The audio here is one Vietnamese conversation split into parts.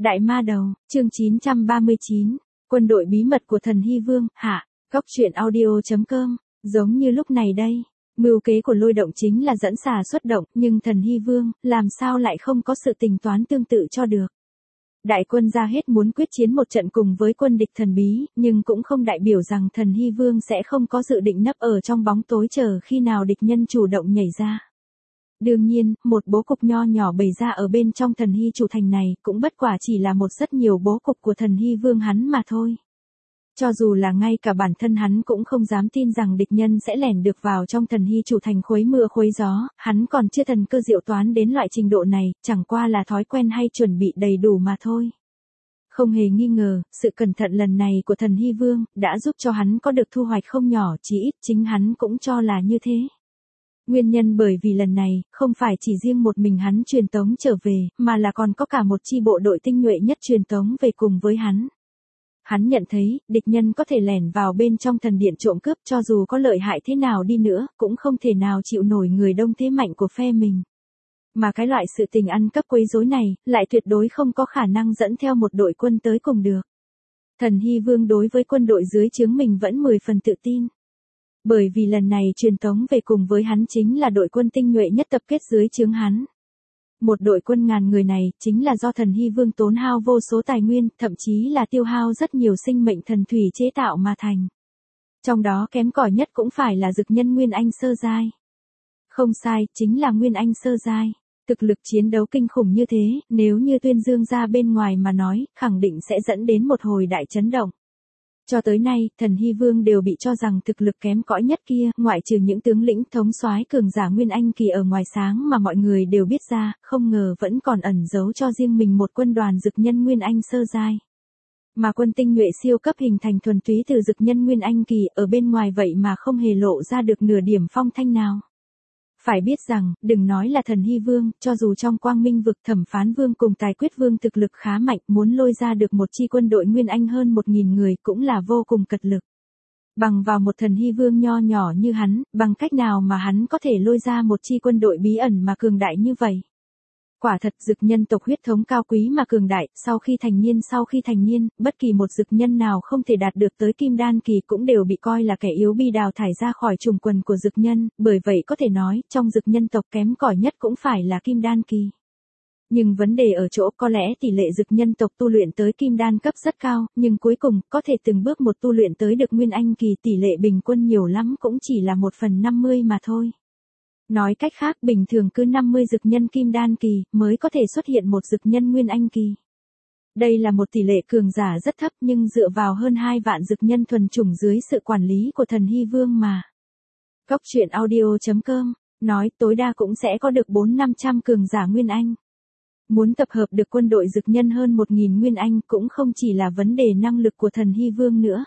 Đại Ma Đầu, chương 939, quân đội bí mật của thần Hy Vương, hạ, góc truyện audio.com, giống như lúc này đây, mưu kế của Lôi Động chính là dẫn xà xuất động, nhưng thần Hy Vương, làm sao lại không có sự tính toán tương tự cho được. Đại quân ra hết muốn quyết chiến một trận cùng với quân địch thần bí, nhưng cũng không đại biểu rằng thần Hy Vương sẽ không có dự định nấp ở trong bóng tối chờ khi nào địch nhân chủ động nhảy ra. Đương nhiên, một bố cục nho nhỏ bày ra ở bên trong thần Hy chủ thành này cũng bất quả chỉ là một rất nhiều bố cục của thần Hy Vương hắn mà thôi. Cho dù là ngay cả bản thân hắn cũng không dám tin rằng địch nhân sẽ lẻn được vào trong thần Hy chủ thành khuấy mưa khuấy gió, hắn còn chưa thần cơ diệu toán đến loại trình độ này, chẳng qua là thói quen hay chuẩn bị đầy đủ mà thôi. Không hề nghi ngờ, sự cẩn thận lần này của thần Hy Vương đã giúp cho hắn có được thu hoạch không nhỏ, chỉ ít chính hắn cũng cho là như thế. Nguyên nhân bởi vì lần này, không phải chỉ riêng một mình hắn truyền tống trở về, mà là còn có cả một chi bộ đội tinh nhuệ nhất truyền tống về cùng với hắn. Hắn nhận thấy, địch nhân có thể lẻn vào bên trong thần điện trộm cướp cho dù có lợi hại thế nào đi nữa, cũng không thể nào chịu nổi người đông thế mạnh của phe mình. Mà cái loại sự tình ăn cắp quấy rối này, lại tuyệt đối không có khả năng dẫn theo một đội quân tới cùng được. Thần Hy Vương đối với quân đội dưới trướng mình vẫn 10 phần tự tin. Bởi vì lần này truyền tống về cùng với hắn chính là đội quân tinh nhuệ nhất tập kết dưới trướng hắn. Một đội quân ngàn người này chính là do thần Hy Vương tốn hao vô số tài nguyên, thậm chí là tiêu hao rất nhiều sinh mệnh thần thủy chế tạo mà thành. Trong đó kém cỏi nhất cũng phải là dực nhân Nguyên Anh sơ giai. Không sai, chính là Nguyên Anh sơ giai. Thực lực chiến đấu kinh khủng như thế, nếu như tuyên dương ra bên ngoài mà nói, khẳng định sẽ dẫn đến một hồi đại chấn động. Cho tới nay, thần Hy Vương đều bị cho rằng thực lực kém cỏi nhất kia, ngoại trừ những tướng lĩnh thống soái cường giả Nguyên Anh kỳ ở ngoài sáng mà mọi người đều biết ra, không ngờ vẫn còn ẩn giấu cho riêng mình một quân đoàn dực nhân Nguyên Anh sơ giai. Mà quân tinh nhuệ siêu cấp hình thành thuần túy từ dực nhân Nguyên Anh kỳ ở bên ngoài vậy mà không hề lộ ra được nửa điểm phong thanh nào. Phải biết rằng, đừng nói là thần Hy Vương, cho dù trong Quang Minh vực Thẩm Phán Vương cùng Tài Quyết Vương thực lực khá mạnh, muốn lôi ra được một chi quân đội Nguyên Anh hơn 1000 người cũng là vô cùng cật lực. Bằng vào một thần Hy Vương nho nhỏ như hắn, bằng cách nào mà hắn có thể lôi ra một chi quân đội bí ẩn mà cường đại như vậy? Quả thật dực nhân tộc huyết thống cao quý mà cường đại, sau khi thành niên, bất kỳ một dực nhân nào không thể đạt được tới kim đan kỳ cũng đều bị coi là kẻ yếu bị đào thải ra khỏi chủng quần của dực nhân, bởi vậy có thể nói, trong dực nhân tộc kém cỏi nhất cũng phải là kim đan kỳ. Nhưng vấn đề ở chỗ có lẽ tỷ lệ dực nhân tộc tu luyện tới kim đan cấp rất cao, nhưng cuối cùng, có thể từng bước một tu luyện tới được Nguyên Anh kỳ tỷ lệ bình quân nhiều lắm cũng chỉ là 1/50 mà thôi. Nói cách khác bình thường cứ 50 dực nhân kim đan kỳ mới có thể xuất hiện một dực nhân Nguyên Anh kỳ. Đây là một tỷ lệ cường giả rất thấp nhưng dựa vào hơn 2 vạn dực nhân thuần chủng dưới sự quản lý của thần Hy Vương mà. Góc truyện audio.com nói tối đa cũng sẽ có được 400-500 cường giả Nguyên Anh. Muốn tập hợp được quân đội dực nhân hơn 1000 Nguyên Anh cũng không chỉ là vấn đề năng lực của thần Hy Vương nữa.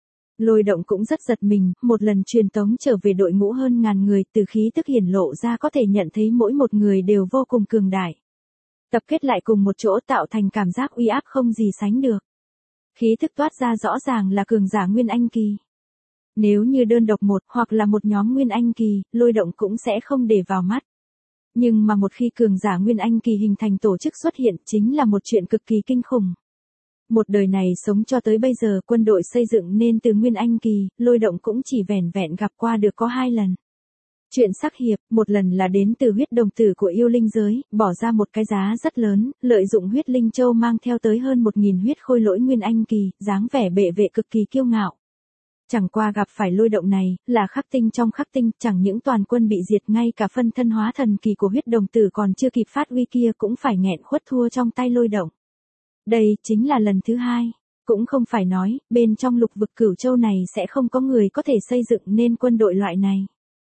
Lôi Động cũng rất giật mình, một lần truyền tống trở về đội ngũ hơn 1000 người, từ khí tức hiển lộ ra có thể nhận thấy mỗi một người đều vô cùng cường đại. Tập kết lại cùng một chỗ tạo thành cảm giác uy áp không gì sánh được. Khí tức toát ra rõ ràng là cường giả Nguyên Anh kỳ. Nếu như đơn độc một hoặc là một nhóm Nguyên Anh kỳ, Lôi Động cũng sẽ không để vào mắt. Nhưng mà một khi cường giả Nguyên Anh kỳ hình thành tổ chức xuất hiện chính là một chuyện cực kỳ kinh khủng. Một đời này sống cho tới bây giờ quân đội xây dựng nên từ Nguyên Anh kỳ, Lôi Động cũng chỉ vẻn vẹn gặp qua được có 2 lần. Chuyện sắc hiệp, một lần là đến từ huyết đồng tử của yêu linh giới, bỏ ra một cái giá rất lớn, lợi dụng huyết linh châu mang theo tới hơn 1000 huyết khôi lỗi Nguyên Anh kỳ, dáng vẻ bệ vệ cực kỳ kiêu ngạo. Chẳng qua gặp phải Lôi Động này, là khắc tinh trong khắc tinh, chẳng những toàn quân bị diệt ngay cả phân thân hóa thần kỳ của huyết đồng tử còn chưa kịp phát uy kia cũng phải nghẹn khuất thua trong tay Lôi Động. Đây chính là lần thứ 2, cũng không phải nói, bên trong lục vực Cửu Châu này sẽ không có người có thể xây dựng nên quân đội loại này.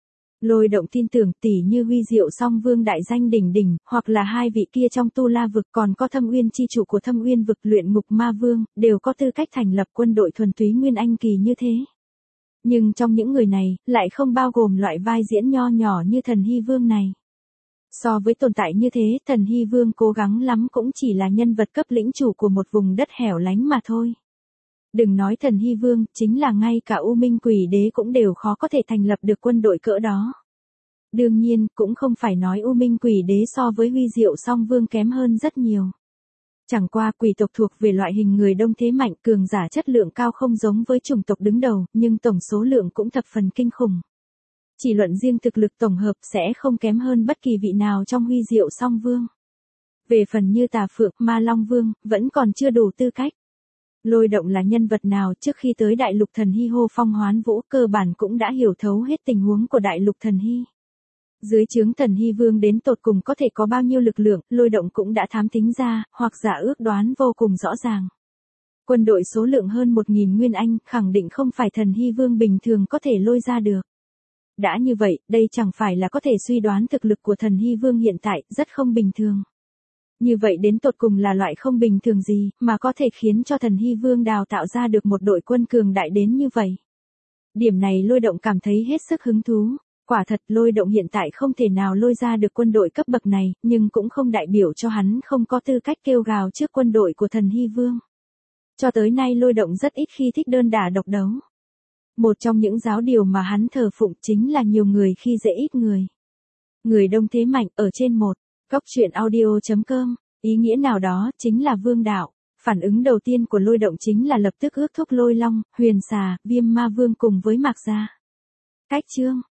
Lôi Động tin tưởng tỷ như Huy Diệu Song Vương đại danh đỉnh đỉnh, hoặc là 2 vị kia trong Tu La vực còn có Thâm Uyên chi chủ của Thâm Uyên vực Luyện Ngục Ma Vương, đều có tư cách thành lập quân đội thuần túy Nguyên Anh kỳ như thế. Nhưng trong những người này, lại không bao gồm loại vai diễn nho nhỏ như thần Hy Vương này. So với tồn tại như thế, thần Hy Vương cố gắng lắm cũng chỉ là nhân vật cấp lĩnh chủ của một vùng đất hẻo lánh mà thôi. Đừng nói thần Hy Vương, chính là ngay cả U Minh Quỷ Đế cũng đều khó có thể thành lập được quân đội cỡ đó. Đương nhiên, cũng không phải nói U Minh Quỷ Đế so với Huy Diệu Song Vương kém hơn rất nhiều. Chẳng qua quỷ tộc thuộc về loại hình người đông thế mạnh, cường giả chất lượng cao không giống với chủng tộc đứng đầu, nhưng tổng số lượng cũng thập phần kinh khủng. Chỉ luận riêng thực lực tổng hợp sẽ không kém hơn bất kỳ vị nào trong Huy Diệu Song Vương. Về phần như Tà Phượng, Ma Long Vương, vẫn còn chưa đủ tư cách. Lôi Động là nhân vật nào trước khi tới Đại Lục Thần Hy hô phong hoán vũ, cơ bản cũng đã hiểu thấu hết tình huống của Đại Lục Thần Hy. Dưới trướng Thần Hy Vương đến tột cùng có thể có bao nhiêu lực lượng, Lôi Động cũng đã thám tính ra, hoặc giả ước đoán vô cùng rõ ràng. Quân đội số lượng hơn 1.000 Nguyên Anh, khẳng định không phải Thần Hy Vương bình thường có thể lôi ra được. Đã như vậy, đây chẳng phải là có thể suy đoán thực lực của Thần Hy Vương hiện tại, rất không bình thường. Như vậy đến tột cùng là loại không bình thường gì, mà có thể khiến cho Thần Hy Vương đào tạo ra được một đội quân cường đại đến như vậy. Điểm này Lôi Động cảm thấy hết sức hứng thú. Quả thật Lôi Động hiện tại không thể nào lôi ra được quân đội cấp bậc này, nhưng cũng không đại biểu cho hắn không có tư cách kêu gào trước quân đội của Thần Hy Vương. Cho tới nay Lôi Động rất ít khi thích đơn đả độc đấu. Một trong những giáo điều mà hắn thờ phụng chính là nhiều người khi dễ ít người. Người đông thế mạnh ở trên một. Góc truyện audio.com, ý nghĩa nào đó chính là vương đạo. Phản ứng đầu tiên của Lôi Động chính là lập tức ước thúc Lôi Long, Huyền Xà, Viêm Ma Vương cùng với Mạc Gia. Cách chương